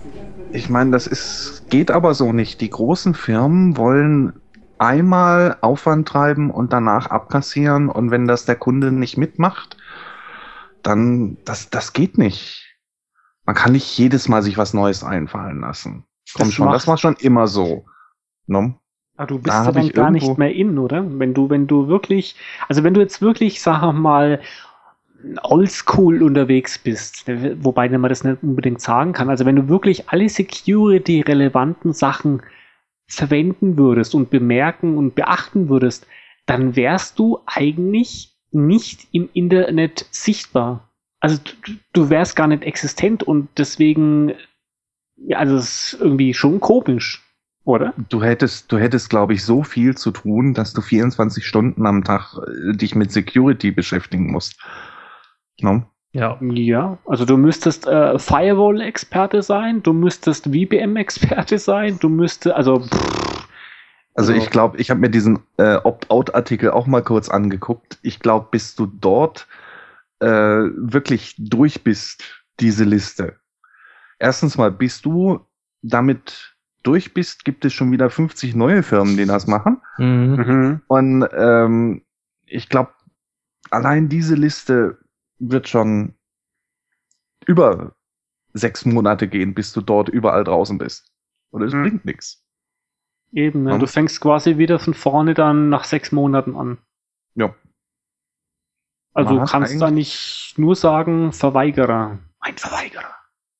Ich meine, geht aber so nicht. Die großen Firmen wollen einmal Aufwand treiben und danach abkassieren. Und wenn das der Kunde nicht mitmacht, dann, das geht nicht. Man kann nicht jedes Mal sich was Neues einfallen lassen. Komm Das schon, das macht, war schon immer so. No? aber du Da bist ja habe dann ich gar nicht irgendwo, mehr in, oder? Wenn du wirklich, also wenn du jetzt wirklich, sag mal, oldschool unterwegs bist, wobei man das nicht unbedingt sagen kann, also wenn du wirklich alle Security-relevanten Sachen verwenden würdest und bemerken und beachten würdest, dann wärst du eigentlich nicht im Internet sichtbar. Also du wärst gar nicht existent und deswegen, ja, also es ist irgendwie schon komisch, oder? du hättest, glaube ich, so viel zu tun, dass du 24 Stunden am Tag dich mit Security beschäftigen musst. No? Ja. Ja, also du müsstest Firewall-Experte sein, du müsstest VPN-Experte sein, du müsstest, Also also, ich glaube, ich habe mir diesen Opt-out-Artikel auch mal kurz angeguckt. Ich glaube, bis du dort wirklich durch bist, diese Liste. Erstens mal, bis du damit durch bist, gibt es schon wieder 50 neue Firmen, die das machen. Mhm. Und ich glaube, allein diese Liste wird schon über 6 Monate gehen, bis du dort überall draußen bist. Und es bringt nichts. eben, ne? Ne? Du fängst quasi wieder von vorne dann nach 6 Monaten an. Ja. Also Man du hat kannst da eigentlich, nicht nur sagen, Verweigerer. Ein Verweigerer.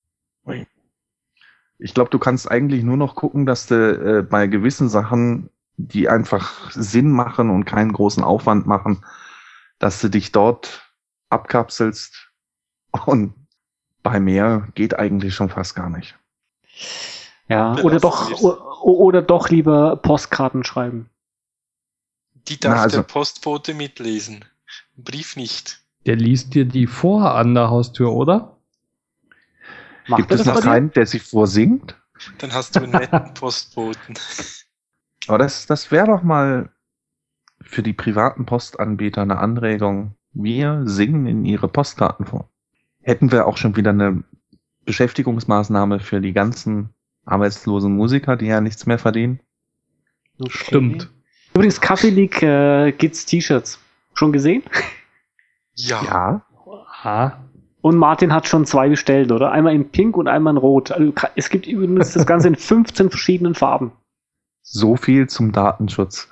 ich glaube, du kannst eigentlich nur noch gucken, dass du bei gewissen Sachen, die einfach Sinn machen und keinen großen Aufwand machen, dass du dich dort abkapselst. Und bei mehr geht eigentlich schon fast gar nicht. Ja, Belassen wir's. oder doch lieber Postkarten schreiben. Die darf Na, also- der Postbote mitlesen. Ein Brief nicht. Der liest dir die vor an der Haustür, oder? Macht Gibt er es das noch bei dir? keinen, der sich vorsingt? Dann hast du einen netten Postboten. Aber das wäre doch mal für die privaten Postanbieter eine Anregung. Wir singen in ihre Postkarten vor. Hätten wir auch schon wieder eine Beschäftigungsmaßnahme für die ganzen arbeitslosen Musiker, die ja nichts mehr verdienen. Okay. Stimmt. Übrigens, Kaffee League gibt's T-Shirts. Schon gesehen? Ja. Ja, Ah, Und Martin hat schon 2 bestellt, oder? Einmal in Pink und einmal in Rot. Also, es gibt übrigens das Ganze in 15 verschiedenen Farben. so viel zum Datenschutz.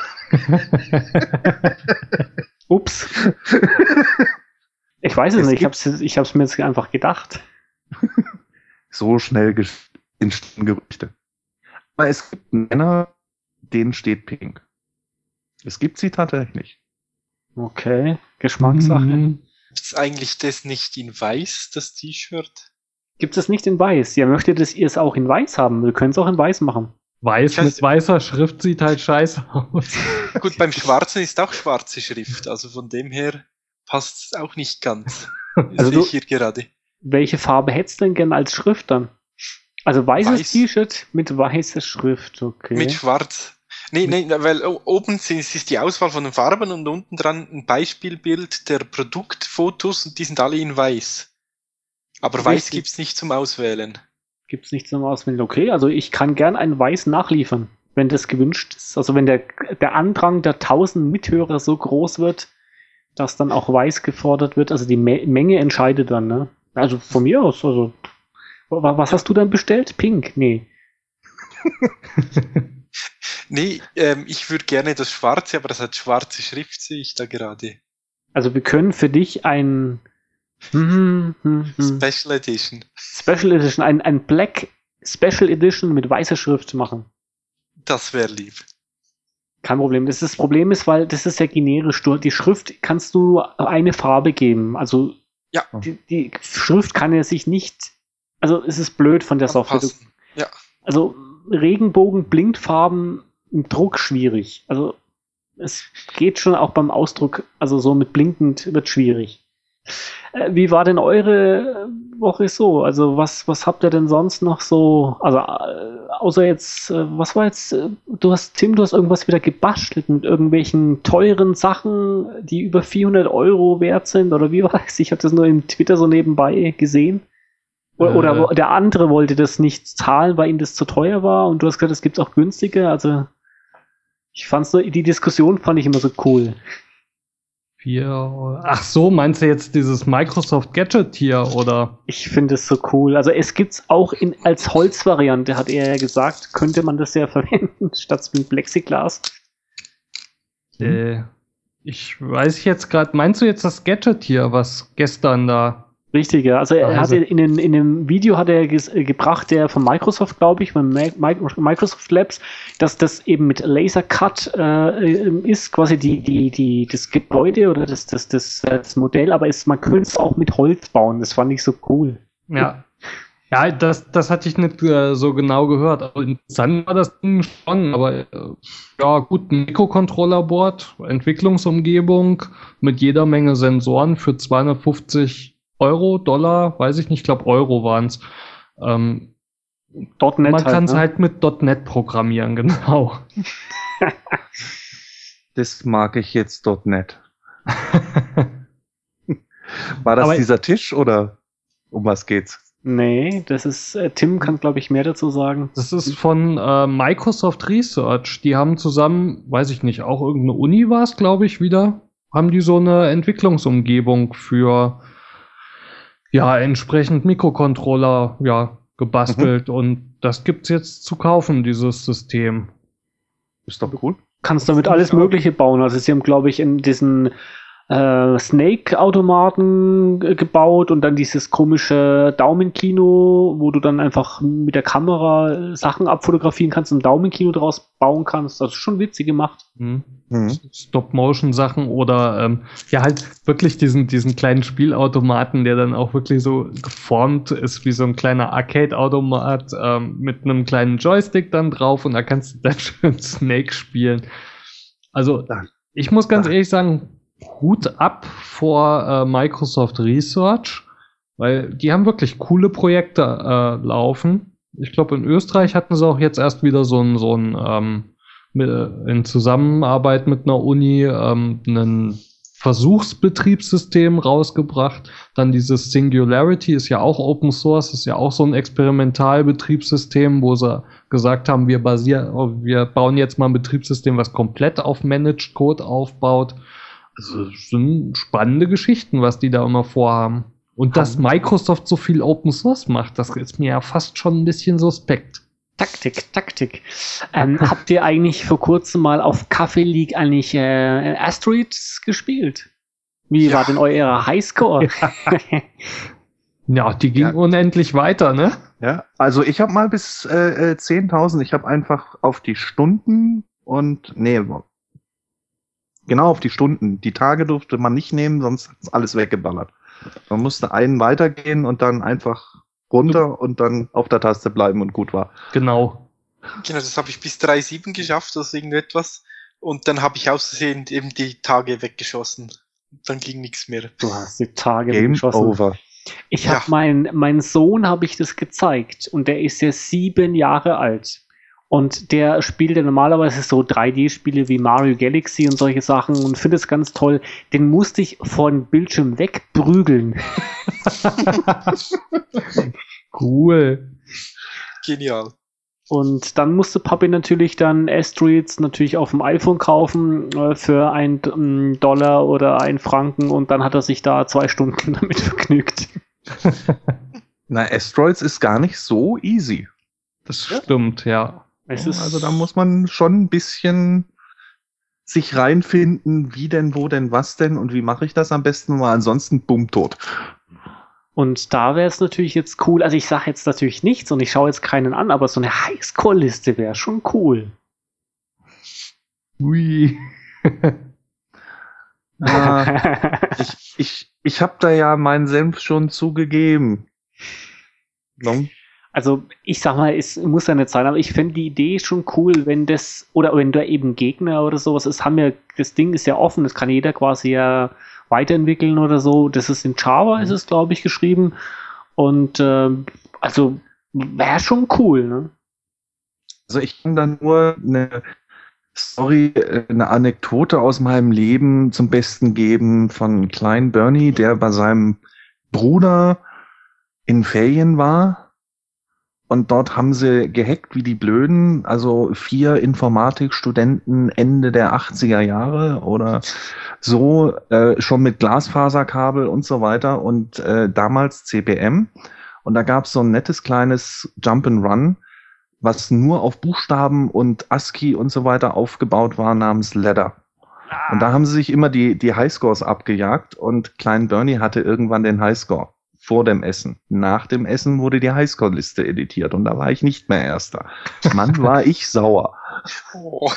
Ups. Ich weiß es Es nicht, gibt- ich hab's mir jetzt einfach gedacht. So schnell entstehen Gerüchte. Aber es gibt Männer, denen steht Pink. Es gibt sie tatsächlich. Okay, Geschmackssache. Mhm. Gibt's eigentlich das nicht in weiß, das T-Shirt? Gibt es nicht in weiß? Ja, möchtet ihr es auch in weiß haben? Wir können es auch in weiß machen. Weiß Ich weiß- mit weißer Schrift sieht halt scheiße aus. Gut, beim Schwarzen ist auch schwarze Schrift, also von dem her passt es auch nicht ganz. Also Sehe ich hier gerade. Welche Farbe hättest du denn gern als Schrift dann? Also weißes Weiß. T-Shirt mit weißer Schrift, okay. Mit schwarz. Nee, weil oben ist die Auswahl von den Farben und unten dran ein Beispielbild der Produktfotos und die sind alle in weiß. Aber weiß Richtig. gibt's nicht zum Auswählen. Gibt's nicht zum Auswählen. Okay, also ich kann gern ein Weiß nachliefern, wenn das gewünscht ist. Also wenn der Andrang der 1000 Mithörer so groß wird, dass dann auch Weiß gefordert wird. Also die Menge entscheidet dann, ne? Also von mir aus, also. Was hast du dann bestellt? Pink? Nee. Nee, ich würde gerne das Schwarze, aber das hat schwarze Schrift, sehe ich da gerade. Also wir können für dich ein Special Edition. Special Edition, ein Black Special Edition mit weißer Schrift machen. Das wäre lieb. Kein Problem. Das Problem ist, weil das ist ja generisch. Die Schrift kannst du eine Farbe geben. Also Ja. die Schrift kann ja sich nicht. Also es ist blöd von der Software. Anpassen. Ja. Also Regenbogen, Blindfarben im Druck schwierig. Also es geht schon auch beim Ausdruck, also so mit blinkend wird schwierig. Wie war denn eure Woche so? Also was habt ihr denn sonst noch so? Also außer jetzt, was war jetzt? Du hast irgendwas wieder gebastelt mit irgendwelchen teuren Sachen, die über 400 € wert sind oder wie war das? Ich habe das nur im Twitter so nebenbei gesehen. Oder der andere wollte das nicht zahlen, weil ihm das zu teuer war und du hast gesagt, es gibt auch günstige. Also ich fand so, die Diskussion fand ich immer so cool. Ach so, meinst du jetzt dieses Microsoft Gadget hier, oder? Ich finde es so cool. Also es gibt's auch als Holzvariante, hat er ja gesagt, könnte man das ja verwenden, statt mit Plexiglas. Ich weiß jetzt gerade, meinst du jetzt das Gadget hier, was gestern da... Richtig, ja. Also er hatte in dem Video hat er gebracht, der von Microsoft, glaube ich, von Microsoft Labs, dass das eben mit Laser Cut ist, quasi das Gebäude oder das Modell, aber man könnte es auch mit Holz bauen. Das fand ich so cool. Ja. Ja, das hatte ich nicht so genau gehört. Also interessant war das Ding schon, aber ja, gut, ein Mikrocontroller-Board, Entwicklungsumgebung mit jeder Menge Sensoren für 250 Euro, Dollar, weiß ich nicht, ich glaube Euro waren es. .NET man kann es ne? halt mit .NET programmieren, genau. Das mag ich jetzt .NET. War das Aber dieser Tisch oder um was geht's? Nee, das ist, Tim kann, glaube ich, mehr dazu sagen. Das ist von Microsoft Research. Die haben zusammen, weiß ich nicht, auch irgendeine Uni war es, glaube ich, wieder, haben die so eine Entwicklungsumgebung für ja, entsprechend Mikrocontroller gebastelt und das gibt's jetzt zu kaufen, dieses System. Ist doch cool. Kannst damit alles Mögliche bauen. Also sie haben, glaube ich, in diesen Snake-Automaten gebaut und dann dieses komische Daumenkino, wo du dann einfach mit der Kamera Sachen abfotografieren kannst und ein Daumenkino draus bauen kannst. Das ist schon witzig gemacht. Stop-Motion-Sachen oder ja halt wirklich diesen kleinen Spielautomaten, der dann auch wirklich so geformt ist wie so ein kleiner Arcade-Automat mit einem kleinen Joystick dann drauf und da kannst du dann schön Snake spielen. Also ich muss ganz ehrlich sagen, Hut ab vor Microsoft Research, weil die haben wirklich coole Projekte laufen. Ich glaube, in Österreich hatten sie auch jetzt erst wieder so ein in Zusammenarbeit mit einer Uni ein Versuchsbetriebssystem rausgebracht. Dann dieses Singularity ist ja auch Open Source, ist ja auch so ein Experimentalbetriebssystem, wo sie gesagt haben, wir bauen jetzt mal ein Betriebssystem, was komplett auf Managed Code aufbaut. Also es sind spannende Geschichten, was die da immer vorhaben. Und dass Microsoft so viel Open Source macht, das ist mir ja fast schon ein bisschen suspekt. Taktik. Habt ihr eigentlich vor kurzem mal auf Café League eigentlich Asteroids gespielt? Wie war denn euer Highscore? Ja, die ging unendlich weiter, ne? Ja, also ich habe mal bis 10.000, ich habe einfach auf die Stunden auf die Stunden. Die Tage durfte man nicht nehmen, sonst ist alles weggeballert. Man musste einen weitergehen und dann einfach runter und dann auf der Taste bleiben und gut war. Genau, das habe ich bis 3,7 geschafft, also irgendetwas. Und dann habe ich aus Versehen eben die Tage weggeschossen. Dann ging nichts mehr. Du hast die Tage Game weggeschossen. over. Ich habe mein Sohn habe ich das gezeigt und der ist ja 7 Jahre alt. Und der spielt ja normalerweise so 3D-Spiele wie Mario Galaxy und solche Sachen und finde es ganz toll. Den musste ich vor dem Bildschirm wegprügeln. cool. Genial. Und dann musste Papi natürlich dann Asteroids natürlich auf dem iPhone kaufen für $1 oder $1 und dann hat er sich da 2 Stunden damit vergnügt. Na, Asteroids ist gar nicht so easy. Das stimmt, ja. Also da muss man schon ein bisschen sich reinfinden, wie denn, wo denn, was denn und wie mache ich das am besten, weil ansonsten bumm tot. Und da wäre es natürlich jetzt cool, also ich sage jetzt natürlich nichts und ich schaue jetzt keinen an, aber so eine Highscore-Liste wäre schon cool. Ui. Ich habe da ja meinen Senf schon zugegeben. No? Also ich sag mal, es muss ja nicht sein, aber ich finde die Idee schon cool, wenn das, oder wenn da eben Gegner oder sowas ist, das Ding ist ja offen, das kann jeder quasi ja weiterentwickeln oder so. Das ist in Java, ist es, glaube ich, geschrieben. Und also wäre schon cool, ne? Also ich kann dann nur eine Story, eine Anekdote aus meinem Leben zum Besten geben von kleinen Bernie, der bei seinem Bruder in Ferien war und dort haben sie gehackt wie die Blöden, also 4 Informatikstudenten Ende der 80er Jahre oder so, schon mit Glasfaserkabel und so weiter und damals CPM und da gab es so ein nettes kleines Jump-and-Run, was nur auf Buchstaben und ASCII und so weiter aufgebaut war, namens Ladder. Und da haben sie sich immer die Highscores abgejagt und Klein Bernie hatte irgendwann den Highscore vor dem Essen. Nach dem Essen wurde die Highscore-Liste editiert und da war ich nicht mehr Erster. Mann, war ich sauer. Oh.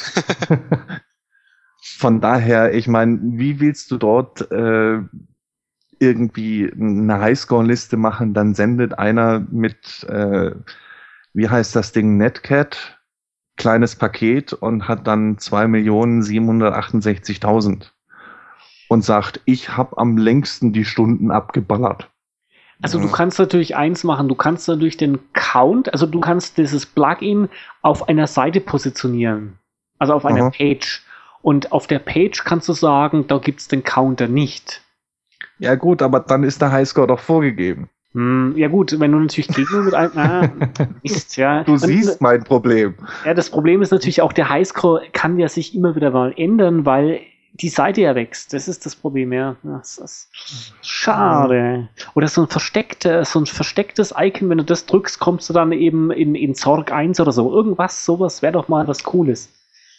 Von daher, ich meine, wie willst du dort irgendwie eine Highscore-Liste machen? Dann sendet einer mit, wie heißt das Ding, Netcat, kleines Paket und hat dann 2.768.000 und sagt, ich habe am längsten die Stunden abgeballert. Also du kannst natürlich eins machen, du kannst natürlich den Count, also du kannst dieses Plugin auf einer Seite positionieren, also auf einer Page. Und auf der Page kannst du sagen, da gibt's den Counter nicht. Ja gut, aber dann ist der Highscore doch vorgegeben. Ja gut, wenn du natürlich Gegner mit einem, Mist, ja. Du siehst mein Problem. Ja, das Problem ist natürlich auch, der Highscore kann ja sich immer wieder mal ändern, weil die Seite ja wächst. Das ist das Problem, ja. Das ist schade. Oder so ein verstecktes Icon, wenn du das drückst, kommst du dann eben in Zorg 1 oder so. Sowas wäre doch mal was Cooles.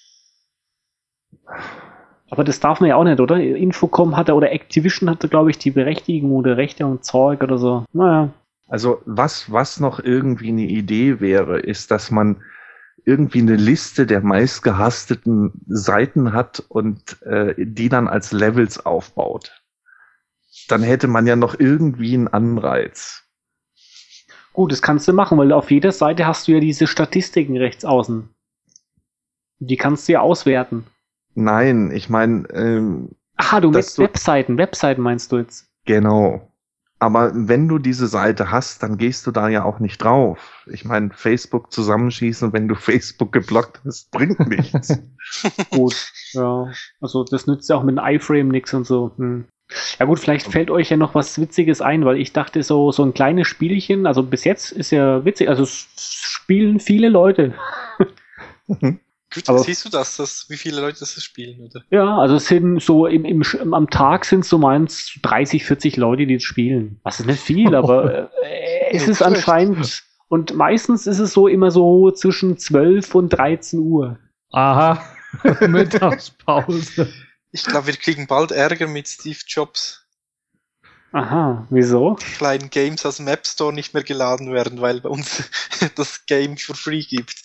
Aber das darf man ja auch nicht, oder? Infocom hatte oder Activision hatte, glaube ich, die Berechtigung oder Rechte und Zeug oder so. Naja. Also was noch irgendwie eine Idee wäre, ist, dass man irgendwie eine Liste der meistgehassteten Seiten hat und die dann als Levels aufbaut. Dann hätte man ja noch irgendwie einen Anreiz. Gut, das kannst du machen, weil auf jeder Seite hast du ja diese Statistiken rechts außen. Die kannst du ja auswerten. Nein, ich meine... Aha, du meinst Webseiten meinst du jetzt. Genau. Aber wenn du diese Seite hast, dann gehst du da ja auch nicht drauf. Ich meine, Facebook zusammenschießen, wenn du Facebook geblockt hast, bringt nichts. Gut, ja. Also das nützt ja auch mit einem iFrame nichts und so. Ja gut, vielleicht fällt euch ja noch was Witziges ein, weil ich dachte so ein kleines Spielchen, also bis jetzt ist ja witzig, also spielen viele Leute. Gut, aber siehst du wie viele Leute das spielen, oder? Ja, also es sind so am Tag sind so meins 30, 40 Leute, die das spielen. Das ist nicht viel, aber es ist anscheinend, und meistens ist es so immer so zwischen 12 und 13 Uhr. Aha, Mittagspause. Ich glaube, wir kriegen bald Ärger mit Steve Jobs. Aha, wieso? Kleinen Games aus dem App Store nicht mehr geladen werden, weil bei uns das Game for free gibt.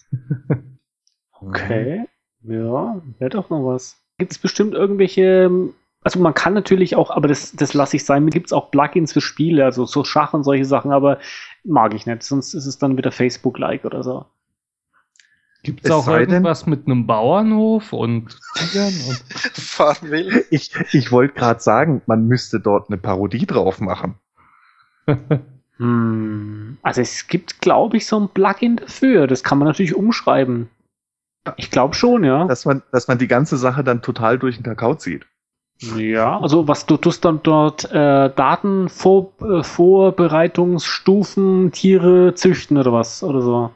Okay, ja, wäre doch noch was. Gibt es bestimmt irgendwelche, also man kann natürlich auch, aber das lasse ich sein, gibt es auch Plugins für Spiele, also so Schach und solche Sachen, aber mag ich nicht, sonst ist es dann wieder Facebook-like oder so. Gibt es auch irgendwas mit einem Bauernhof und Tigern? Farmville? Ich wollte gerade sagen, man müsste dort eine Parodie drauf machen. Also es gibt, glaube ich, so ein Plugin dafür, das kann man natürlich umschreiben. Ich glaube schon, ja. Dass man die ganze Sache dann total durch den Kakao zieht. Ja, also was du tust dann dort Datenvorbereitungsstufen, Tiere züchten oder was oder so.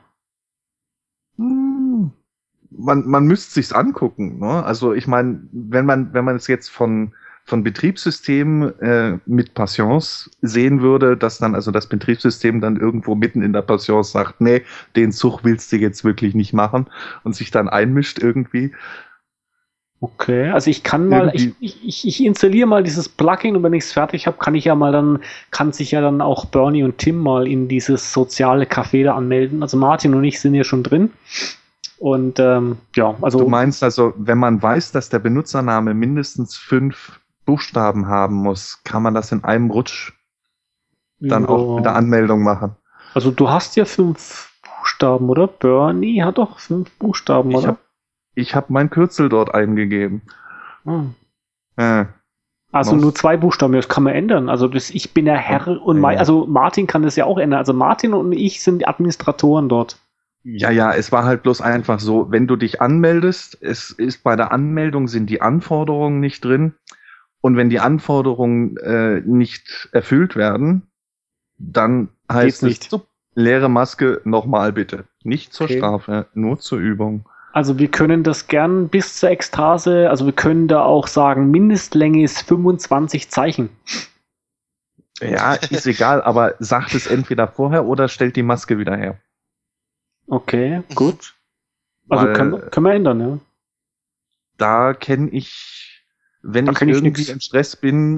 Man müsste sich's angucken, ne? Also ich meine, wenn man es jetzt von Betriebssystemen mit Patience sehen würde, dass dann also das Betriebssystem dann irgendwo mitten in der Patience sagt, nee, den Zug willst du jetzt wirklich nicht machen und sich dann einmischt irgendwie. Okay, also ich kann mal, ich installiere mal dieses Plugin und wenn ich es fertig habe, kann sich ja dann auch Bernie und Tim mal in dieses soziale Café da anmelden. Also Martin und ich sind ja schon drin. Und ja, also. Du meinst also, wenn man weiß, dass der Benutzername mindestens 5 Buchstaben haben muss, kann man das in einem Rutsch dann auch mit der Anmeldung machen. Also du hast ja 5 Buchstaben, oder? Bernie hat doch 5 Buchstaben, oder? Ich hab mein Kürzel dort eingegeben. Also nur 2 Buchstaben, das kann man ändern. Also ich bin der Herr und also Martin kann das ja auch ändern. Also Martin und ich sind die Administratoren dort. Ja, es war halt bloß einfach so, wenn du dich anmeldest, es ist bei der Anmeldung sind die Anforderungen nicht drin und wenn die Anforderungen nicht erfüllt werden, Dann Geht's heißt nicht. es, leere Maske nochmal bitte. Nicht zur Okay. Strafe, nur zur Übung. Also wir können das gern bis zur Ekstase, also wir können da auch sagen, Mindestlänge ist 25 Zeichen. Ja, ist egal, aber sagt es entweder vorher oder stellt die Maske wieder her. Okay, gut. Also Weil können wir ändern, ja. da kenne ich, wenn Da ich kenn ich irgendwie nix. im Stress bin,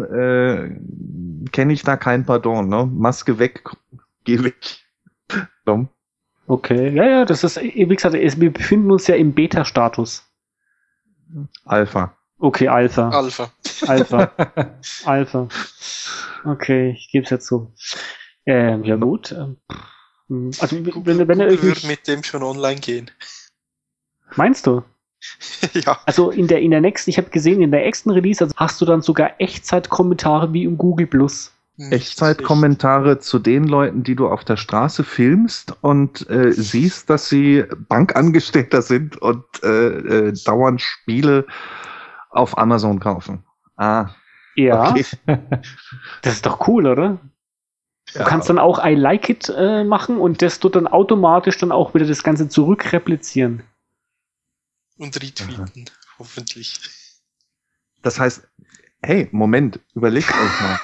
kenne ich da kein Pardon. Ne? Maske weg, geh weg. So. Okay, ja, das ist, wie gesagt, wir befinden uns ja im Beta-Status. Alpha. Okay, Alpha. Alpha. Alpha. Okay, ich gebe es jetzt so. Ja gut. Also wenn er Google irgendwie, wird mit dem schon online gehen. meinst du? Ja. Also in der nächsten, ich habe gesehen, in der nächsten Release also hast du dann sogar Echtzeit-Kommentare wie im Google Plus. Echtzeitkommentare zu den Leuten, die du auf der Straße filmst und siehst, dass sie Bankangestellter sind und dauernd Spiele auf Amazon kaufen. Ah, Ja, okay. das ist doch cool, oder? Du Ja. kannst dann auch I like it machen und das tut dann automatisch dann auch wieder das Ganze zurückreplizieren. Und retweeten, hoffentlich. Das heißt, hey, Moment, überlegt euch mal.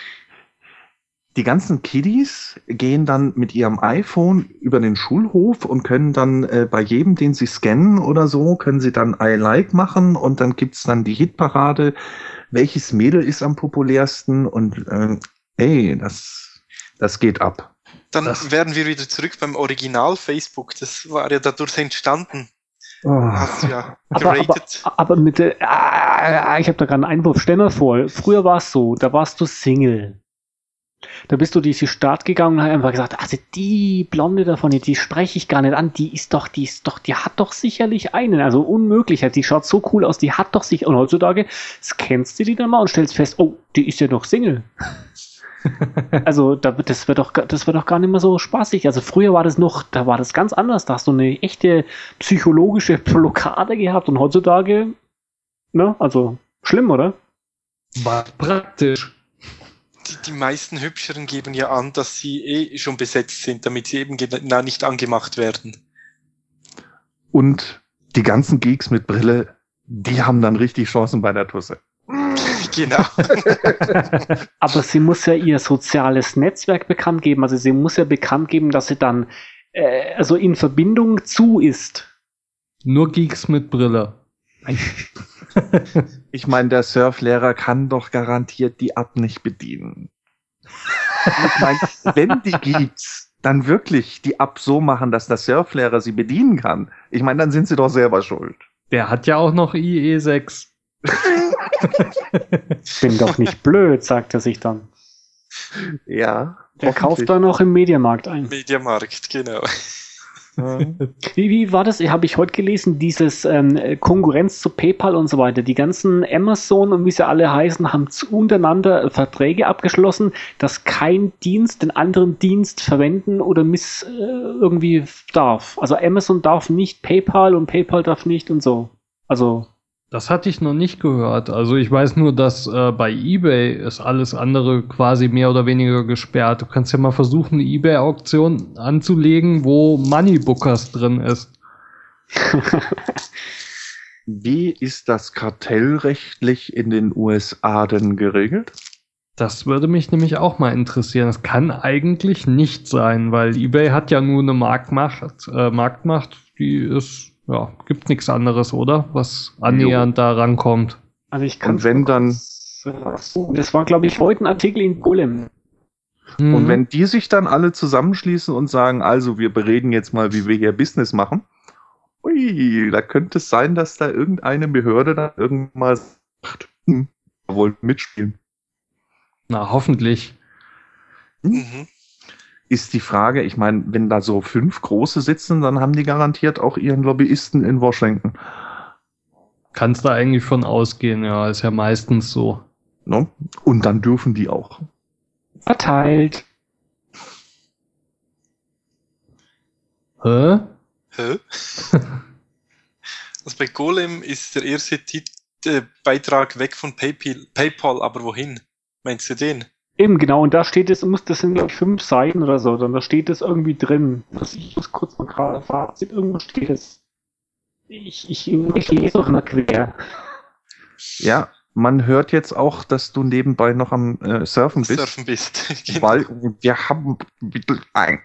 Die ganzen Kiddies gehen dann mit ihrem iPhone über den Schulhof und können dann bei jedem, den sie scannen oder so, können sie dann I like machen und dann gibt's dann die Hitparade. Welches Mädel ist am populärsten? Und hey, das geht ab. Dann Das- wären wir wieder zurück beim Original Facebook. Das war ja dadurch entstanden. Oh. Hast du ja Aber geratet. mit der, ich habe da gerade einen Einwurf. Stell mal vor, früher war es so, da warst du Single. Da bist du diese Stadt gegangen und hast einfach gesagt, also die Blonde davon, die spreche ich gar nicht an, die hat doch sicherlich einen, also unmöglich, die schaut so cool aus, die hat doch sicher, und heutzutage scannst du die dann mal und stellst fest, oh, die ist ja noch Single. Also das wird doch gar nicht mehr so spaßig. Also früher war das noch, da war das ganz anders, da hast du eine echte psychologische Blockade gehabt und heutzutage, ne, also schlimm, oder? War praktisch. Die meisten Hübscheren geben ja an, dass sie schon besetzt sind, damit sie eben nicht angemacht werden. Und die ganzen Geeks mit Brille, die haben dann richtig Chancen bei der Tusse. Genau. Aber sie muss ja ihr soziales Netzwerk bekannt geben. Also sie muss ja bekannt geben, dass sie dann also in Verbindung zu ist. Nur Geeks mit Brille. Ich meine, der Surflehrer kann doch garantiert die App nicht bedienen. Ich meine, wenn die Geeks dann wirklich die App so machen, dass der Surflehrer sie bedienen kann, ich meine, dann sind sie doch selber schuld. Der hat ja auch noch IE6. Bin doch nicht blöd, sagt er sich dann. Ja. Der kauft da noch im Mediamarkt ein. Mediamarkt, genau. Wie war das? Habe ich heute gelesen, dieses Konkurrenz zu PayPal und so weiter. Die ganzen Amazon und wie sie alle heißen, haben untereinander Verträge abgeschlossen, dass kein Dienst den anderen Dienst verwenden oder irgendwie darf. Also Amazon darf nicht PayPal und PayPal darf nicht und so. Also Das hatte ich noch nicht gehört. Also ich weiß nur, dass bei eBay ist alles andere quasi mehr oder weniger gesperrt. Du kannst ja mal versuchen, eine eBay-Auktion anzulegen, wo Moneybookers drin ist. Wie ist das kartellrechtlich in den USA denn geregelt? Das würde mich nämlich auch mal interessieren. Das kann eigentlich nicht sein, weil eBay hat ja nur eine Marktmacht, die ist, ja, gibt nichts anderes, oder? Was annähernd da rankommt. Also ich kann Und wenn dann, das war, glaube ich, heute ein Artikel in Golem. und wenn die sich dann alle zusammenschließen und sagen, also wir bereden jetzt mal, wie wir hier Business machen, ui, da könnte es sein, dass da irgendeine Behörde dann irgendwann mal sagt, wir wollen mitspielen. Na, hoffentlich. Mhm. Ist die Frage, ich meine, wenn da so 5 große sitzen, dann haben die garantiert auch ihren Lobbyisten in Washington. Kannst da eigentlich von ausgehen, ja, ist ja meistens so. Ne? Und dann dürfen die auch. Verteilt. Hä? Hä? Also bei Golem ist der erste Beitrag weg von PayPal, aber wohin? Meinst du den? Eben, genau, und da steht es, das sind, glaube ich, 5 Seiten oder so, dann da steht es irgendwie drin. Ich muss kurz mal gerade Fazit, irgendwo steht es. Ich lese auch immer quer. Ja, man hört jetzt auch, dass du nebenbei noch am Surfen bist. Surfen bist. Genau. Weil wir haben ein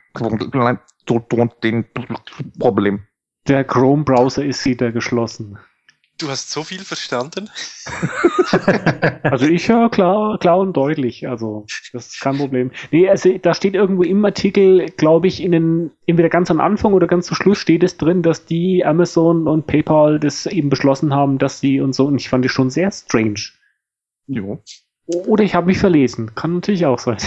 Problem. Der Chrome-Browser ist wieder geschlossen. Du hast so viel verstanden. Also ich höre klar und deutlich, also das ist kein Problem. Nee, also da steht irgendwo im Artikel, glaube ich, entweder ganz am Anfang oder ganz zum Schluss steht es drin, dass die Amazon und PayPal das eben beschlossen haben, dass sie und so, und ich fand das schon sehr strange. Jo. Oder ich habe mich verlesen, kann natürlich auch sein.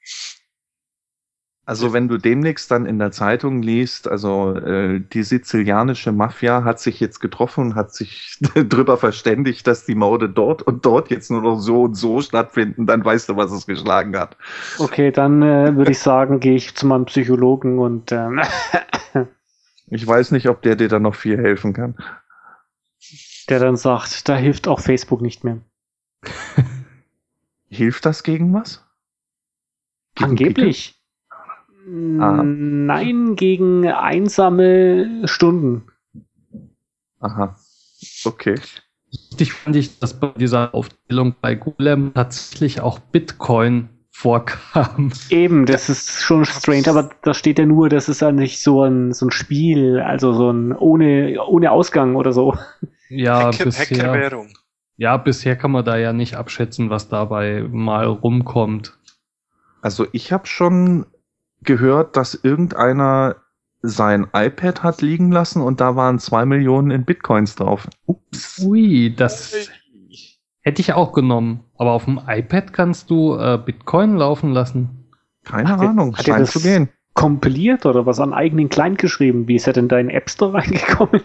Also wenn du demnächst dann in der Zeitung liest, also die sizilianische Mafia hat sich jetzt getroffen und hat sich drüber verständigt, dass die Morde dort und dort jetzt nur noch so und so stattfinden, dann weißt du, was es geschlagen hat. Okay, dann würde ich sagen, gehe ich zu meinem Psychologen und Ich weiß nicht, ob der dir dann noch viel helfen kann. der dann sagt, da hilft auch Facebook nicht mehr. Hilft das gegen was? Gegen Angeblich. Ah. Nein, gegen einsame Stunden. Pickel? Aha. Okay. Richtig fand ich, dass bei dieser Aufzählung bei Golem tatsächlich auch Bitcoin vorkam. Eben, das ist schon strange, aber da steht ja nur, das ist ja nicht so ein Spiel, also so ein ohne Ausgang oder so. Ja, bisher, Hackerwährung. ja, bisher kann man da ja nicht abschätzen, was dabei mal rumkommt. Also ich habe schon gehört, dass irgendeiner sein iPad hat liegen lassen und da waren 2 Millionen in Bitcoins drauf. Ups. Ui, das hätte ich auch genommen. Aber auf dem iPad kannst du Bitcoin laufen lassen. Keine Hat der- Ahnung, hat der scheint das- zu gehen. Kompiliert oder was an eigenen Client geschrieben? Wie ist er denn da in App Store reingekommen?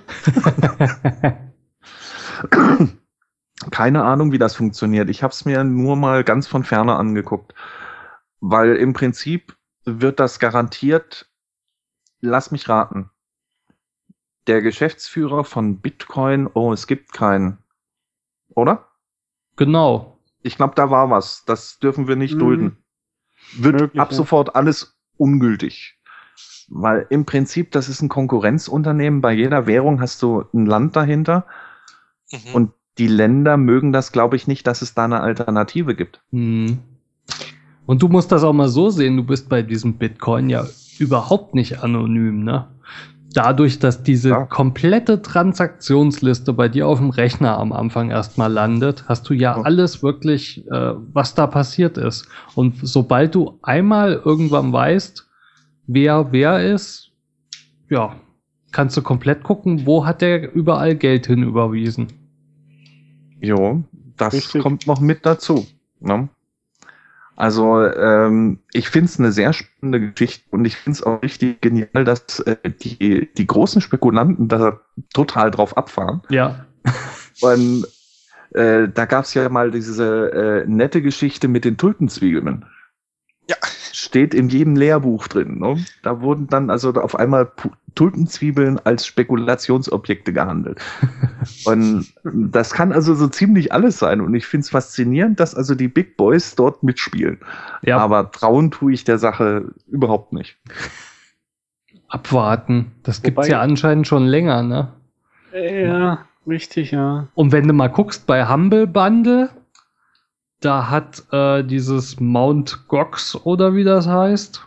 Keine Ahnung, wie das funktioniert. Ich habe es mir nur mal ganz von ferne angeguckt. Weil im Prinzip wird das garantiert, lass mich raten, der Geschäftsführer von Bitcoin, oh, es gibt keinen. Oder? Genau. Ich glaube, da war was. Das dürfen wir nicht Mhm. dulden. Wird Möglich, ab ja. sofort alles ungültig. Weil im Prinzip, das ist ein Konkurrenzunternehmen. Bei jeder Währung hast du ein Land dahinter. Mhm. Und die Länder mögen das, glaube ich, nicht, dass es da eine Alternative gibt. Hm. Und du musst das auch mal so sehen, du bist bei diesem Bitcoin ja überhaupt nicht anonym, ne? Dadurch, dass diese Ja. komplette Transaktionsliste bei dir auf dem Rechner am Anfang erstmal landet, hast du ja Ja. alles wirklich, was da passiert ist. Und sobald du einmal irgendwann weißt, wer ist, ja, kannst du komplett gucken, wo hat der überall Geld hin überwiesen. Jo, das Richtig. kommt noch mit dazu. Ne? Also ich finde es eine sehr spannende Geschichte und ich finde es auch richtig genial, dass die großen Spekulanten da total drauf abfahren. Ja. Und da gab es ja mal diese nette Geschichte mit den Tulpenzwiebeln. Ja. Steht in jedem Lehrbuch drin. Ne? Da wurden dann also auf einmal Tulpenzwiebeln als Spekulationsobjekte gehandelt. Und das kann also so ziemlich alles sein. Und ich finde es faszinierend, dass also die Big Boys dort mitspielen. Ja, Aber trauen tue ich der Sache überhaupt nicht. abwarten. Das gibt's Wobei- ja anscheinend schon länger, ne? Ja, richtig, ja. Und wenn du mal guckst bei Humble Bundle, da hat dieses Mount Gox oder wie das heißt,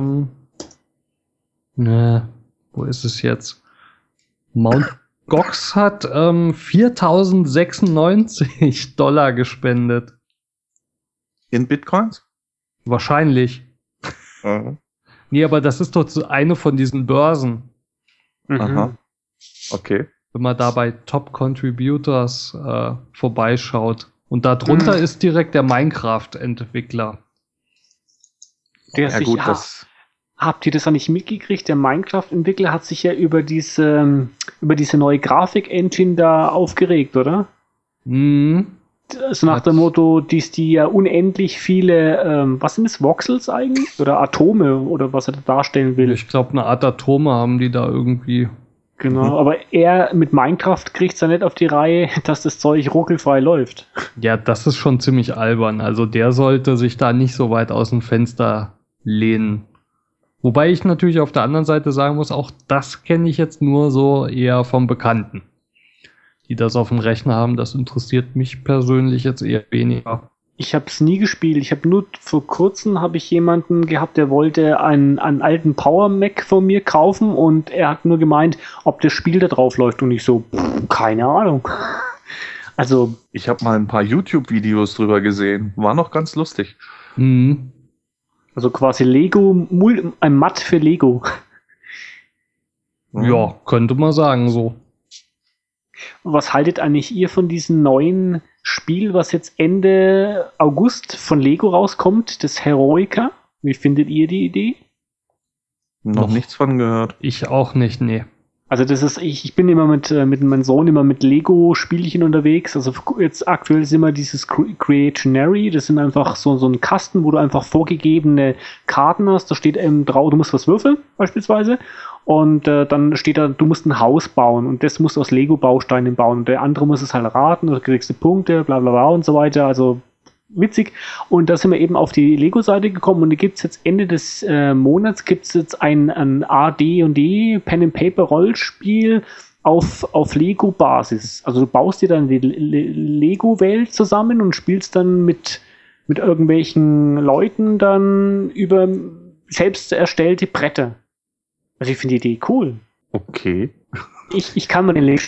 ne, wo ist es jetzt? Mount Gox hat 4.096 Dollar gespendet. In Bitcoins? Wahrscheinlich. Mhm. Nee, aber das ist doch so eine von diesen Börsen. Mhm. Aha. Okay. Wenn man da bei Top Contributors vorbeischaut. Und da drunter ist direkt der Minecraft-Entwickler. Der Ja sich, gut, das habt ihr das noch nicht mitgekriegt? Der Minecraft-Entwickler hat sich ja über diese neue Grafik-Engine da aufgeregt, oder? Mhm. Also nach dem Motto, die ja unendlich viele, was sind das, Voxels eigentlich? Oder Atome oder was er da darstellen will. Ich glaube, eine Art Atome haben die da irgendwie. Genau, aber er mit Minecraft kriegt es ja nicht auf die Reihe, dass das Zeug ruckelfrei läuft. Ja, das ist schon ziemlich albern. Also der sollte sich da nicht so weit aus dem Fenster lehnen. Wobei ich natürlich auf der anderen Seite sagen muss, auch das kenne ich jetzt nur so eher vom Bekannten. Die das auf dem Rechner haben, das interessiert mich persönlich jetzt eher weniger. Ich habe es nie gespielt. Ich habe nur vor kurzem habe ich jemanden gehabt, der wollte einen alten Power Mac von mir kaufen und er hat nur gemeint, ob das Spiel da drauf läuft und ich so, keine Ahnung. Also Ich habe mal ein paar YouTube-Videos drüber gesehen. War noch ganz lustig. Mhm. also quasi Lego, ein Matt für Lego. Ja, könnte man sagen so. Was haltet eigentlich ihr von diesem neuen Spiel, was jetzt Ende August von Lego rauskommt, das Heroica? Wie findet ihr die Idee? Noch nichts von gehört. Ich auch nicht, nee. Also das ist, ich bin immer mit meinem Sohn immer mit Lego-Spielchen unterwegs. Also jetzt aktuell ist immer dieses Creationary. Das sind einfach so ein Kasten, wo du einfach vorgegebene Karten hast. Da steht drauf, du musst was würfeln beispielsweise. Und dann steht da, du musst ein Haus bauen. Und das musst du aus Lego-Bausteinen bauen. Und der andere muss es halt raten. Da kriegst du Punkte, bla bla bla und so weiter. Also witzig. Und da sind wir eben auf die Lego-Seite gekommen und da gibt es jetzt Ende des Monats gibt's jetzt ein AD&D Pen-and-Paper-Rollspiel auf Lego-Basis. Also du baust dir dann die Lego-Welt zusammen und spielst dann mit irgendwelchen Leuten dann über selbst erstellte Bretter. Also ich finde die Idee cool. Okay. Ich kann mir den Link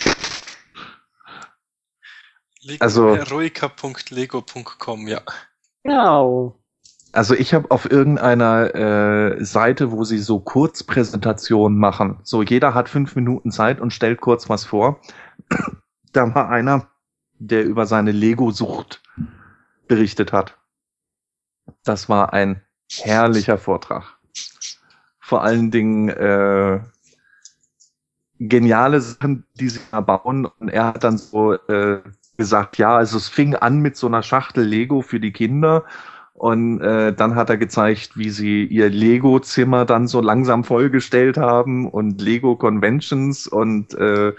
Also- Heroica.lego.com, ja. Genau. Also ich habe auf irgendeiner Seite, wo sie so Kurzpräsentationen machen, so jeder hat 5 Minuten Zeit und stellt kurz was vor. Da war einer, der über seine Lego-Sucht berichtet hat. Das war ein herrlicher Vortrag. Vor allen Dingen geniale Sachen, die sie da bauen. Und er hat dann so gesagt, ja, also es fing an mit so einer Schachtel Lego für die Kinder und dann hat er gezeigt, wie sie ihr Lego-Zimmer dann so langsam vollgestellt haben und Lego-Conventions und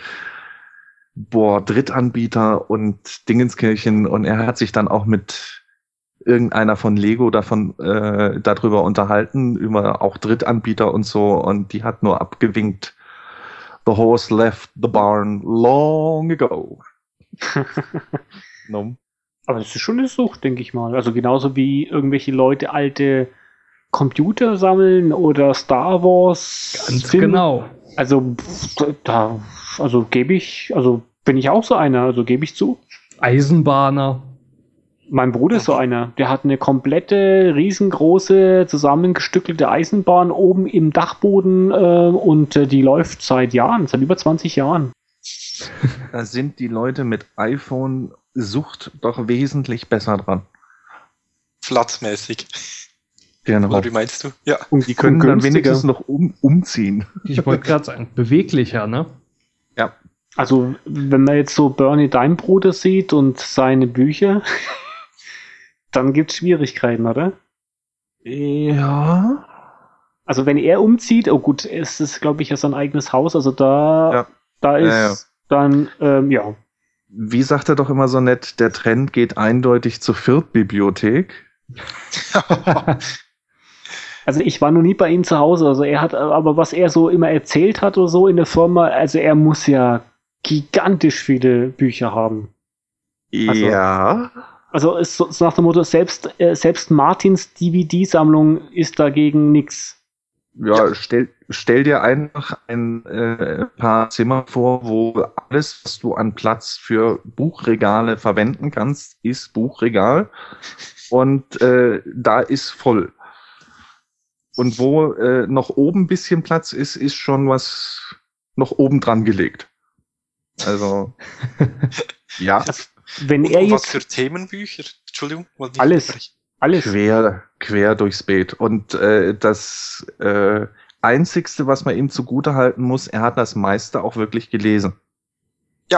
Drittanbieter und Dingenskirchen und er hat sich dann auch mit irgendeiner von Lego darüber unterhalten, über auch Drittanbieter und so und die hat nur abgewinkt, the horse left the barn long ago. No. Aber das ist schon eine Sucht, denke ich mal. Also genauso wie irgendwelche Leute alte Computer sammeln oder Star Wars. Ganz genau. Also bin ich auch so einer, also gebe ich zu. Eisenbahner. Mein Bruder ist so einer, der hat eine komplette, riesengroße, zusammengestückelte Eisenbahn oben im Dachboden und die läuft seit Jahren, seit über 20 Jahren. Da sind die Leute mit iPhone-Sucht doch wesentlich besser dran. Platzmäßig. Genau. Oder wie meinst du? Ja. Und Die können dann günstiger. wenigstens noch umziehen. Ich wollte gerade sagen, beweglicher, ne? Ja. Also, wenn man jetzt so Bernie, dein Bruder sieht und seine Bücher, dann gibt es Schwierigkeiten, oder? Ja. Also, wenn er umzieht, oh gut, es ist, glaube ich, ja sein eigenes Haus, also da ist dann, ja. Wie sagt er doch immer so nett, der Trend geht eindeutig zur Viertbibliothek. Also ich war noch nie bei ihm zu Hause, also er hat, aber was er so immer erzählt hat oder so in der Firma, also er muss ja gigantisch viele Bücher haben. Also- Ja. Also ist so nach dem Motto, selbst Martins DVD-Sammlung ist dagegen nix. Ja, stell dir einfach ein paar Zimmer vor, wo alles, was du an Platz für Buchregale verwenden kannst, ist Buchregal. Und da ist voll. Und wo noch oben ein bisschen Platz ist, ist schon was noch oben dran gelegt. Also, ja, Wenn Und er was jetzt für Themenbücher? Entschuldigung. wollte nicht Alles. unterbrechen. alles, quer durchs Beet. Und das Einzigste, was man ihm zugutehalten muss, er hat das meiste auch wirklich gelesen. Ja,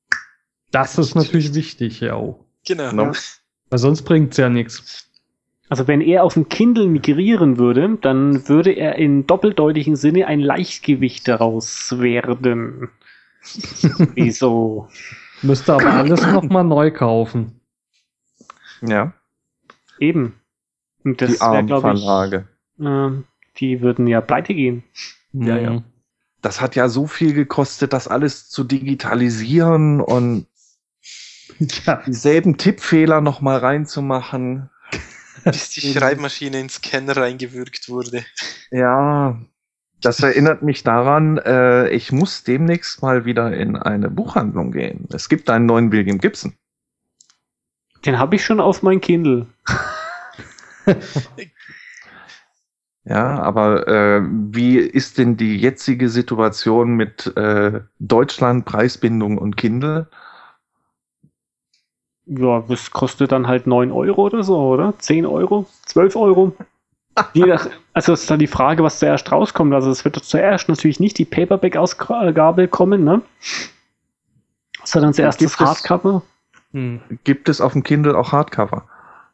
Das ist natürlich wichtig, ja. genau. No? Weil sonst bringt's ja nichts. Also wenn er auf ein Kindle migrieren würde, dann würde er in doppeldeutigen Sinne ein Leichtgewicht daraus werden. Wieso? Müsste aber alles nochmal neu kaufen. Ja, Eben. Und die das wäre, glaube ich, Armenverlage. die würden ja pleite gehen. Ja, ja. Das hat ja so viel gekostet, das alles zu digitalisieren und Ja. dieselben Tippfehler nochmal reinzumachen. Bis die Schreibmaschine ins Scanner reingewürgt wurde. Ja, das erinnert mich daran, ich muss demnächst mal wieder in eine Buchhandlung gehen. Es gibt einen neuen William Gibson. Den habe ich schon auf mein Kindle. Ja, aber wie ist denn die jetzige Situation mit Deutschland, Preisbindung und Kindle? Ja, das kostet dann halt 9 Euro oder so, oder? 10 Euro? 12 Euro? Also ist dann die Frage, was zuerst rauskommt. Also es wird zuerst natürlich nicht die Paperback-Ausgabe kommen, ne? Sondern zuerst Gibt das es- Hardcover. Gibt es auf dem Kindle auch Hardcover?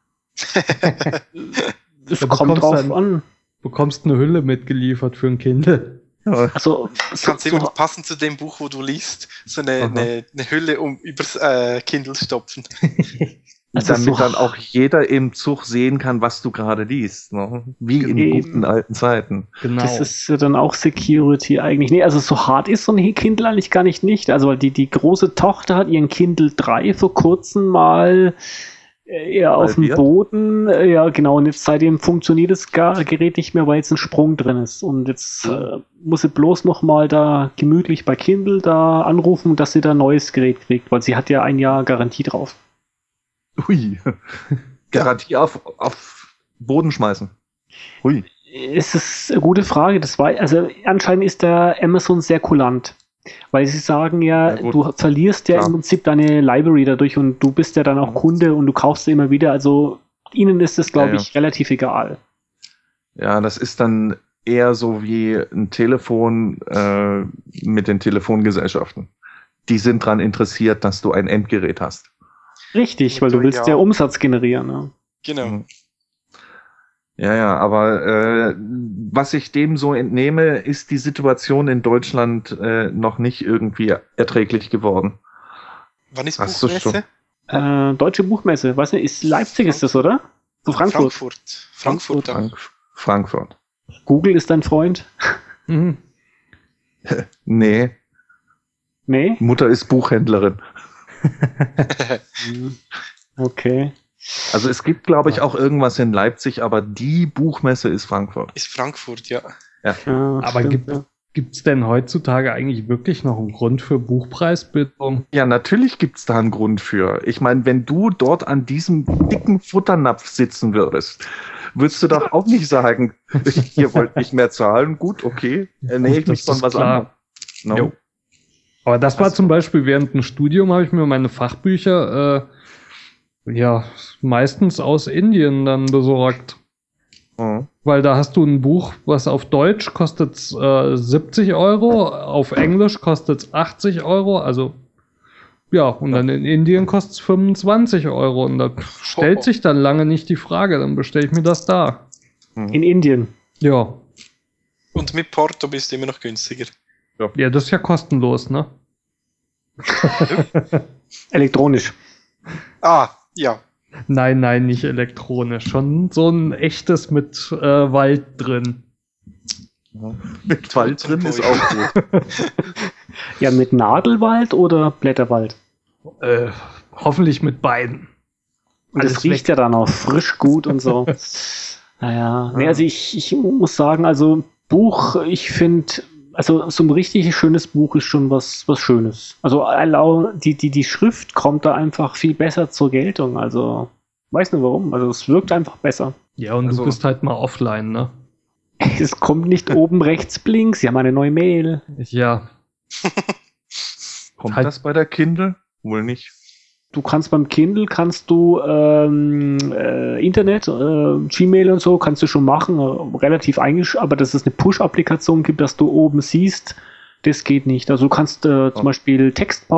Das Du kommt bekommst drauf dann- an. Bekommst eine Hülle mitgeliefert für ein Kindle. Ja, Also Das so, kannst du immer passend zu dem Buch, wo du liest, so Aha. eine Hülle übers Kindle stopfen. Also damit so- dann auch jeder im Zug sehen kann, was du gerade liest. Ne? Wie in Eben. guten alten Zeiten. Genau. Das ist ja dann auch Security eigentlich. Nee, also so hart ist so ein Kindle eigentlich gar nicht. Also weil die große Tochter hat ihren Kindle 3 vor kurzem mal eher auf dem Halbiert? Boden. Ja, genau. Und jetzt seitdem funktioniert das Gerät nicht mehr, weil jetzt ein Sprung drin ist. Und jetzt muss sie bloß noch mal da gemütlich bei Kindle da anrufen, dass sie da ein neues Gerät kriegt, weil sie hat ja ein Jahr Garantie drauf. Hui. Garantie auf Boden schmeißen. Hui. Es ist eine gute Frage. Also anscheinend ist der Amazon sehr kulant. Weil sie sagen ja, Ja, gut. du verlierst ja Klar. im Prinzip deine Library dadurch und du bist ja dann auch Mhm. Kunde und du kaufst sie immer wieder. Also ihnen ist es, glaube Ja, ja. ich, relativ egal. Ja, das ist dann eher so wie ein Telefon mit den Telefongesellschaften. Die sind daran interessiert, dass du ein Endgerät hast. Richtig, weil du willst ja Umsatz generieren. Ne? Genau. Mhm. Ja, aber was ich dem so entnehme, ist die Situation in Deutschland noch nicht irgendwie erträglich geworden. Wann ist Hast du Buchmesse? Deutsche Buchmesse, weiß nicht, ist Leipzig ist das, oder? So Frankfurt. Frankfurt. Ja. Frankfurt. Google ist dein Freund? Mhm. Nee, Nee? Mutter ist Buchhändlerin. Okay. Also es gibt, glaube ich, auch irgendwas in Leipzig, aber die Buchmesse ist Frankfurt. Ist Frankfurt, ja. Ja, Aber stimmt, ja. gibt's denn heutzutage eigentlich wirklich noch einen Grund für Buchpreisbildung? Ja, natürlich gibt's da einen Grund für. Ich meine, wenn du dort an diesem dicken Futternapf sitzen würdest, würdest du doch auch nicht sagen, ihr wollt nicht mehr zahlen, gut, okay, ernähre ich Gut, mich das von ist was klar. anderem. No? Jo. Aber das war zum Beispiel während dem Studium, habe ich mir meine Fachbücher meistens aus Indien dann besorgt. Mhm. Weil da hast du ein Buch, was auf Deutsch kostet 70 Euro, auf Englisch kostet 80 Euro, also ja, und dann in Indien kostet es 25 Euro und da stellt sich dann lange nicht die Frage, dann bestelle ich mir das da. In Indien. Ja. Und mit Porto bist du immer noch günstiger. Ja, das ist ja kostenlos, ne? Elektronisch. Ah, ja. Nein, nicht elektronisch. Schon so ein echtes mit Wald drin. Mit Wald drin ist auch gut. Ja, mit Nadelwald oder Blätterwald? Hoffentlich mit beiden. Und Alles das riecht ja dann auch frisch gut und so. Naja, nee, also ich muss sagen, also Buch, ich finde, also so ein richtig schönes Buch ist schon was Schönes. Also die Schrift kommt da einfach viel besser zur Geltung. Also, weiß nicht warum. Also es wirkt einfach besser. Ja, und Also- du bist halt mal offline, ne? Es kommt nicht oben rechts blinkt, Sie haben eine neue Mail. Ja. Kommt Halt- das bei der Kindle? Wohl nicht. Du kannst beim Kindle, Internet, Gmail und so, kannst du schon machen, relativ aber dass es eine Push-Applikation gibt, dass du oben siehst, Das geht nicht. Also du kannst zum Beispiel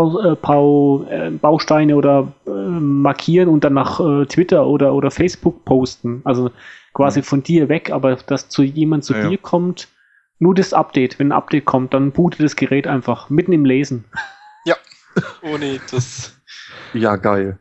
Textbausteine oder markieren und dann nach Twitter oder Facebook posten. Also quasi von dir weg, aber dass jemand zu dir kommt, nur das Update. Wenn ein Update kommt, dann bootet das Gerät einfach mitten im Lesen. Ja, ohne das Ja, geil.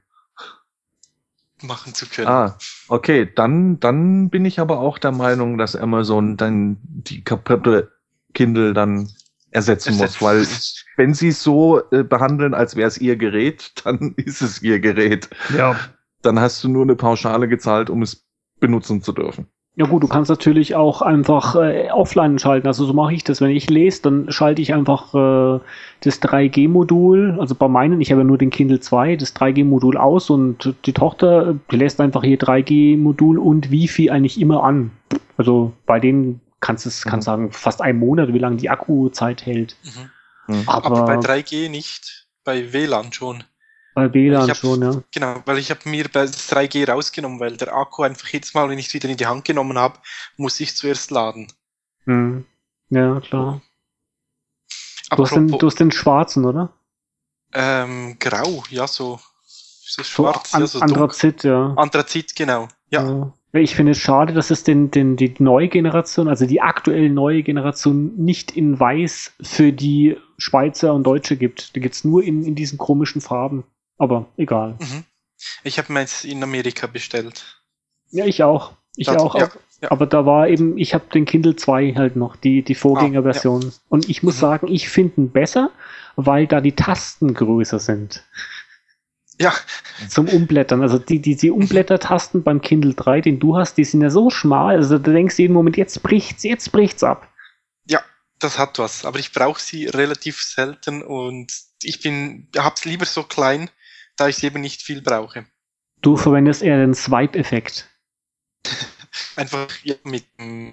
machen zu können. Ah, okay, dann bin ich aber auch der Meinung, dass Amazon dann die kaputte Kindle dann ersetzen muss, weil wenn sie es so behandeln, als wäre es ihr Gerät, dann ist es ihr Gerät. Ja. Dann hast du nur eine Pauschale gezahlt, um es benutzen zu dürfen. Ja gut, du kannst natürlich auch einfach offline schalten. Also so mache ich das. Wenn ich lese, dann schalte ich einfach das 3G-Modul, also bei meinen, ich habe ja nur den Kindle 2, das 3G-Modul aus und die Tochter, die lässt einfach hier 3G-Modul und Wi-Fi eigentlich immer an. Also bei denen kannst du sagen, fast einen Monat, wie lange die Akkuzeit hält. Aber bei 3G nicht, bei WLAN schon. Bei WLAN schon, ja. Genau, weil ich habe mir das 3G rausgenommen, weil der Akku einfach jedes Mal, wenn ich es wieder in die Hand genommen habe, muss ich zuerst laden. Ja, klar. Du hast den schwarzen, oder? Grau, ja, so schwarz, so Anthrazit, ja. Anthrazit, genau, ja. Ich finde es schade, dass es die neue Generation, also die aktuell neue Generation, nicht in weiß für die Schweizer und Deutsche gibt. Die gibt es nur in diesen komischen Farben. Aber egal. Ich habe meins in Amerika bestellt. Ja, ich auch. Ja. Aber da war eben, ich habe den Kindle 2 halt noch, die Vorgängerversion. Ja. Und ich muss sagen, ich finde ihn besser, weil da die Tasten größer sind. Ja. Zum Umblättern. Also die Umblättertasten beim Kindle 3, den du hast, die sind ja so schmal, also da denkst du jeden Moment, jetzt bricht's ab. Ja, das hat was. Aber ich brauche sie relativ selten und hab's lieber so klein, da ich eben nicht viel brauche. Du verwendest eher den Swipe-Effekt. Einfach mit dem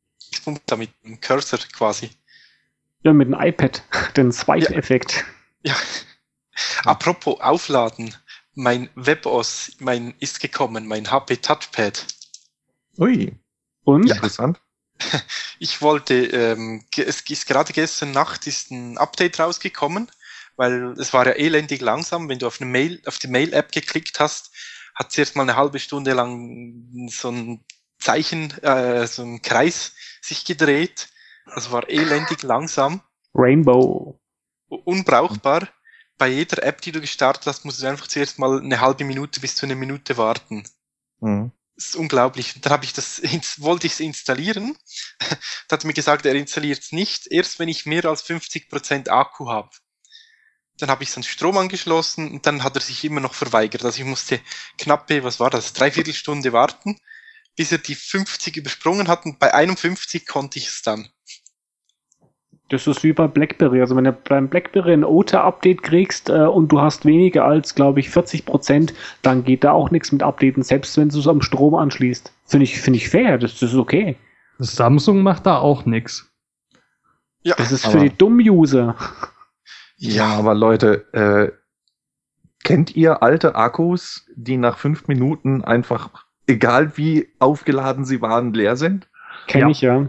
Cursor quasi. Ja, mit dem iPad, den Swipe-Effekt. Ja. Apropos Aufladen, mein WebOS, ist gekommen, mein HP Touchpad. Ui. Und? Interessant. Ich wollte, es ist gerade gestern Nacht ist ein Update rausgekommen, weil es war ja elendig langsam, wenn du auf die Mail-App geklickt hast, hat es erst mal eine halbe Stunde lang so ein Zeichen, so ein Kreis sich gedreht. Das war elendig langsam. Rainbow. Unbrauchbar. Bei jeder App, die du gestartet hast, musst du einfach zuerst mal eine halbe Minute bis zu einer Minute warten. Das ist unglaublich. Und dann wollte ich es installieren. Da hat er mir gesagt, er installiert es nicht, erst wenn ich mehr als 50% Akku habe. Dann habe ich es an Strom angeschlossen und dann hat er sich immer noch verweigert. Also ich musste knappe, 3/4 Stunde warten, bis er die 50 übersprungen hat und bei 51 konnte ich es dann. Das ist wie bei BlackBerry. Also wenn du beim BlackBerry ein OTA-Update kriegst und du hast weniger als, glaube ich, 40%, dann geht da auch nichts mit Updaten, selbst wenn du es am Strom anschließt. Finde ich fair, das ist okay. Samsung macht da auch nichts. Ja, das ist für die dummen User. Ja, aber Leute, kennt ihr alte Akkus, die nach 5 Minuten einfach, egal wie aufgeladen sie waren, leer sind? Kenn ich, ja.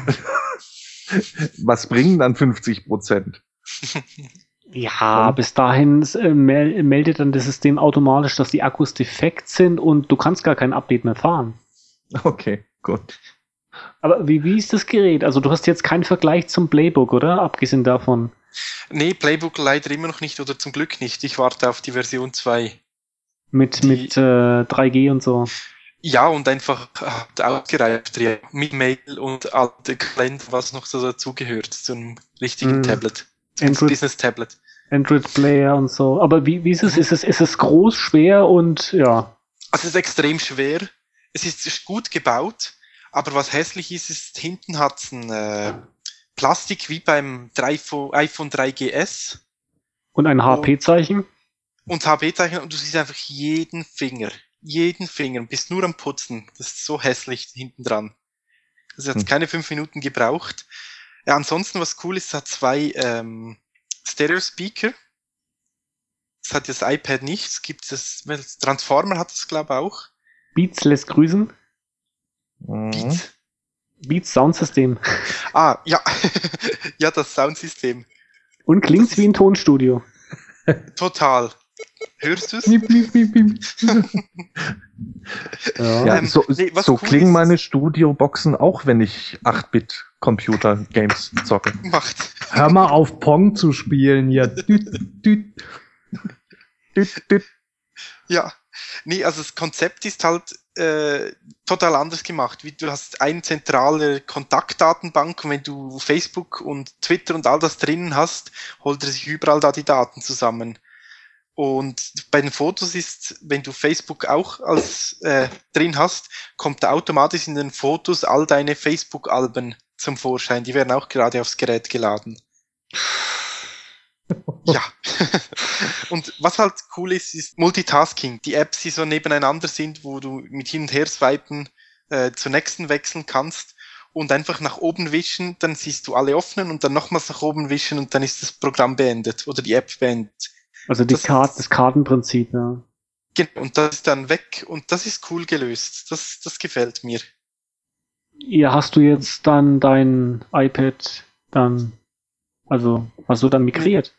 Was bringen dann 50%? Ja, bis dahin meldet dann das System automatisch, dass die Akkus defekt sind und du kannst gar kein Update mehr fahren. Okay, gut. Aber wie ist das Gerät? Also du hast jetzt keinen Vergleich zum Playbook, oder? Abgesehen davon. Nee, Playbook leider immer noch nicht oder zum Glück nicht. Ich warte auf die Version 2. Mit 3G und so. Ja, und einfach ausgereift, ja, mit Mail und alte Kalender, was noch so dazugehört, zu einem richtigen Tablet. Zum Business-Tablet. Android-Player und so. Aber wie ist es? Ist es groß, schwer und ja? Also es ist extrem schwer. Es ist gut gebaut, aber was hässlich ist, hinten hat es ein Plastik wie beim iPhone 3GS. Und ein HP-Zeichen? Und HP-Zeichen und du siehst einfach jeden Finger und bist nur am Putzen. Das ist so hässlich hinten dran. Also hat keine 5 Minuten gebraucht. Ja, ansonsten was cool ist, es hat 2 Stereo-Speaker. Das hat das iPad nicht. Es gibt Transformer hat es, glaube ich, auch. Beats lässt grüßen. Beats. Beats Soundsystem. Ja. Ja, das Soundsystem. Und klingt wie ein Tonstudio. Total. Hörst du es? Ja, so cool klingen meine Studioboxen auch, wenn ich 8-Bit-Computer-Games zocke. Macht. Hör mal auf, Pong zu spielen hier. Ja. Nee, also das Konzept ist halt total anders gemacht. Du hast eine zentrale Kontaktdatenbank und wenn du Facebook und Twitter und all das drinnen hast, holt er sich überall da die Daten zusammen. Und bei den Fotos ist, wenn du Facebook auch als drin hast, kommt automatisch in den Fotos all deine Facebook-Alben zum Vorschein. Die werden auch gerade aufs Gerät geladen. Ja. Und was halt cool ist Multitasking. Die Apps, die so nebeneinander sind, wo du mit hin und her swipen zur nächsten wechseln kannst und einfach nach oben wischen, dann siehst du alle offenen und dann nochmals nach oben wischen und dann ist das Programm beendet oder die App beendet. Also das Kartenprinzip, ja. Genau, und das ist dann weg und das ist cool gelöst. Das gefällt mir. Ja, hast du jetzt dann dein iPad hast du dann migriert?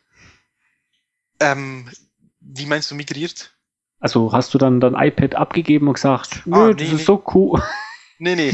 Wie meinst du migriert? Also hast du dann dein iPad abgegeben und gesagt, das ist so cool. Nee,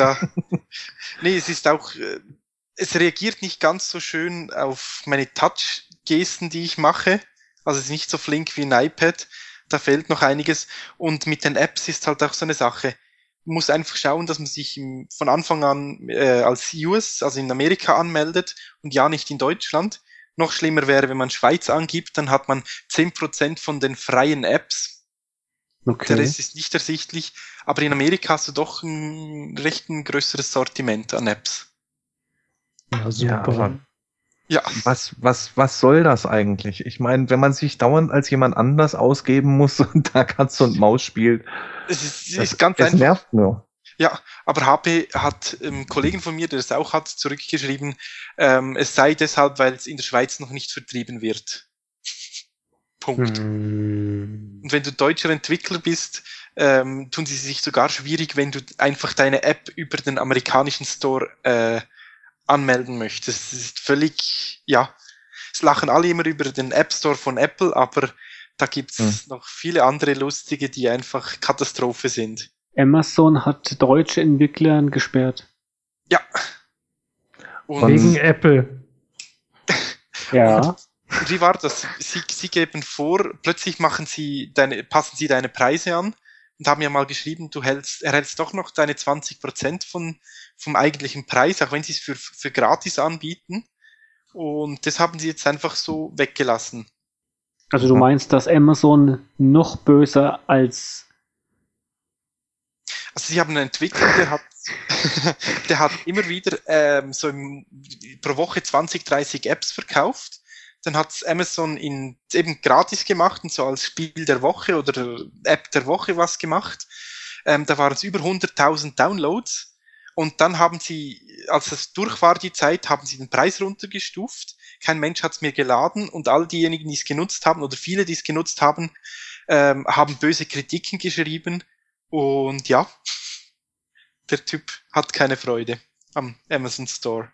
es ist auch, es reagiert nicht ganz so schön auf meine Touch-Gesten, die ich mache. Also es ist nicht so flink wie ein iPad. Da fehlt noch einiges. Und mit den Apps ist halt auch so eine Sache. Man muss einfach schauen, dass man sich von Anfang an als US, also in Amerika anmeldet und ja nicht in Deutschland. Noch schlimmer wäre, wenn man Schweiz angibt, dann hat man 10% von den freien Apps. Okay. Der Rest ist nicht ersichtlich. Aber in Amerika hast du doch ein größeres Sortiment an Apps. Ja, super. Ja. Was soll das eigentlich? Ich meine, wenn man sich dauernd als jemand anders ausgeben muss und da Katz und Maus spielt, es ist ganz einfach. Es nervt nur. Ja, aber HP hat Kollegen von mir, der es auch hat, zurückgeschrieben, es sei deshalb, weil es in der Schweiz noch nicht vertrieben wird. Punkt. Und wenn du deutscher Entwickler bist, tun sie sich sogar schwierig, wenn du einfach deine App über den amerikanischen Store anmelden möchtest. Das ist völlig, es lachen alle immer über den App Store von Apple, aber da gibt's noch viele andere lustige, die einfach Katastrophe sind. Amazon hat deutsche Entwickler gesperrt. Ja. Und wegen Apple. Ja. Und wie war das? Sie geben vor, plötzlich passen sie deine Preise an und haben ja mal geschrieben, du erhältst doch noch deine 20% vom eigentlichen Preis, auch wenn sie es für gratis anbieten. Und das haben sie jetzt einfach so weggelassen. Also du meinst, dass Amazon noch böser als... Also sie haben einen Entwickler, der hat immer wieder pro Woche 20, 30 Apps verkauft. Dann hat Amazon eben gratis gemacht und so als Spiel der Woche oder App der Woche was gemacht. Da waren es über 100.000 Downloads. Und dann haben sie, als es durch war die Zeit, haben sie den Preis runtergestuft. Kein Mensch hat es mehr geladen und all diejenigen, die es genutzt haben oder viele, die es genutzt haben, haben böse Kritiken geschrieben. Und ja, der Typ hat keine Freude am Amazon Store.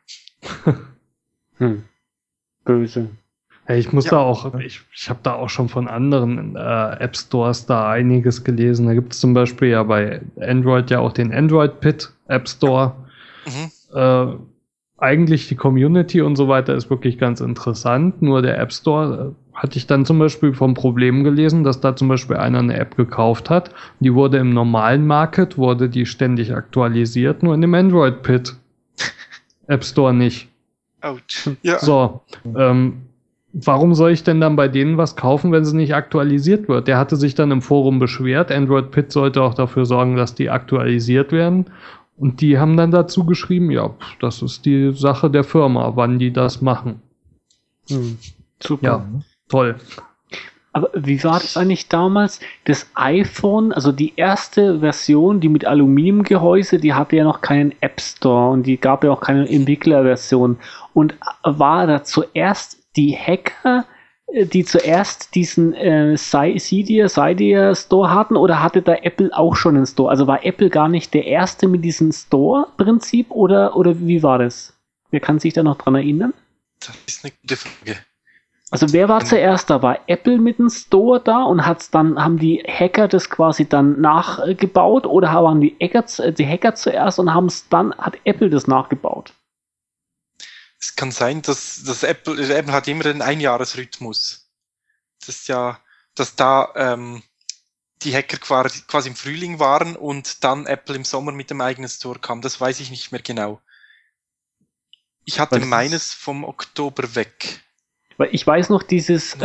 Böse. Hey, ich habe da auch schon von anderen App Stores da einiges gelesen. Da gibt es zum Beispiel ja bei Android ja auch den Android Pit App Store. Eigentlich die Community und so weiter ist wirklich ganz interessant. Nur der App Store hatte ich dann zum Beispiel vom Problem gelesen, dass da zum Beispiel einer eine App gekauft hat. Die wurde im normalen Market, wurde die ständig aktualisiert, nur in dem Android Pit App Store nicht. Ouch. Ja. So, warum soll ich denn dann bei denen was kaufen, wenn sie nicht aktualisiert wird? Der hatte sich dann im Forum beschwert. Android Pit sollte auch dafür sorgen, dass die aktualisiert werden. Und die haben dann dazu geschrieben, ja, das ist die Sache der Firma, wann die das machen. Super. Ja, toll. Aber wie war das eigentlich damals? Das iPhone, also die erste Version, die mit Aluminiumgehäuse, die hatte ja noch keinen App Store und die gab ja auch keine Entwicklerversion. Und war da zuerst die Hacker, die zuerst diesen Cydia Store hatten, oder hatte da Apple auch schon einen Store? Also war Apple gar nicht der erste mit diesem Store-Prinzip, oder wie war das? Wer kann sich da noch dran erinnern? Das ist eine gute Frage. Also wer war zuerst da? War Apple mit dem Store da und haben die Hacker das quasi dann nachgebaut, oder waren die Hacker zuerst und hat Apple das nachgebaut? Es kann sein, dass Apple hat immer einen Einjahresrhythmus. Das ist ja, dass da die Hacker quasi im Frühling waren und dann Apple im Sommer mit dem eigenen Store kam. Das weiß ich nicht mehr genau. Ich hatte meines vom Oktober weg. Weil ich weiß noch, dieses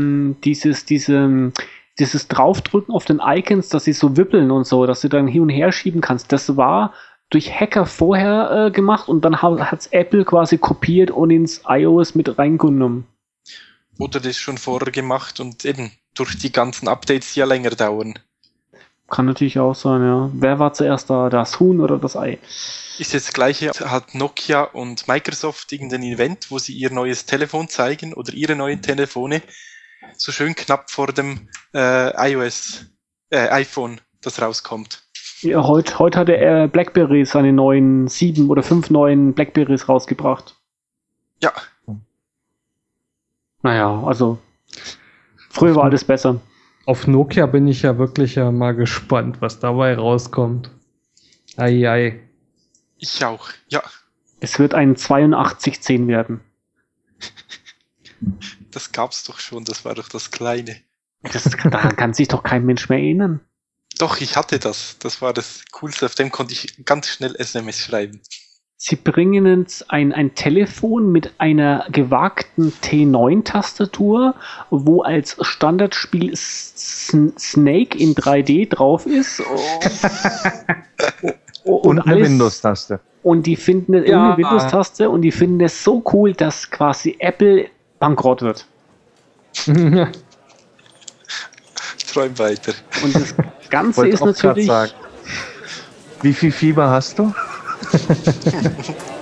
Draufdrücken auf den Icons, dass sie so wippeln und so, dass du dann hin und her schieben kannst, das war durch Hacker vorher gemacht, und dann hat's Apple quasi kopiert und ins iOS mit reingenommen. Oder das schon vorher gemacht und eben durch die ganzen Updates, die ja länger dauern. Kann natürlich auch sein, ja. Wer war zuerst da? Das Huhn oder das Ei? Ist jetzt das Gleiche, hat Nokia und Microsoft irgendein Event, wo sie ihr neues Telefon zeigen oder ihre neuen Telefone, so schön knapp vor dem iPhone, das rauskommt. Ja, heute hat der BlackBerry seine neuen 7 oder 5 neuen BlackBerrys rausgebracht. Ja. Naja, also früher war alles besser. Auf Nokia bin ich ja wirklich mal gespannt, was dabei rauskommt. Ei. Ich auch, ja. Es wird ein 8210 werden. Das gab's doch schon, das war doch das Kleine. Daran kann sich doch kein Mensch mehr erinnern. Doch, ich hatte das. Das war das Coolste, auf dem konnte ich ganz schnell SMS schreiben. Sie bringen uns ein Telefon mit einer gewagten T9-Tastatur, wo als Standardspiel Snake in 3D drauf ist. Und eine Windows-Taste. Und die finden es ohne Windows-Taste, und die finden es so cool, dass quasi Apple bankrott wird. Träum weiter. Und das Ganze ist natürlich. Wie viel Fieber hast du?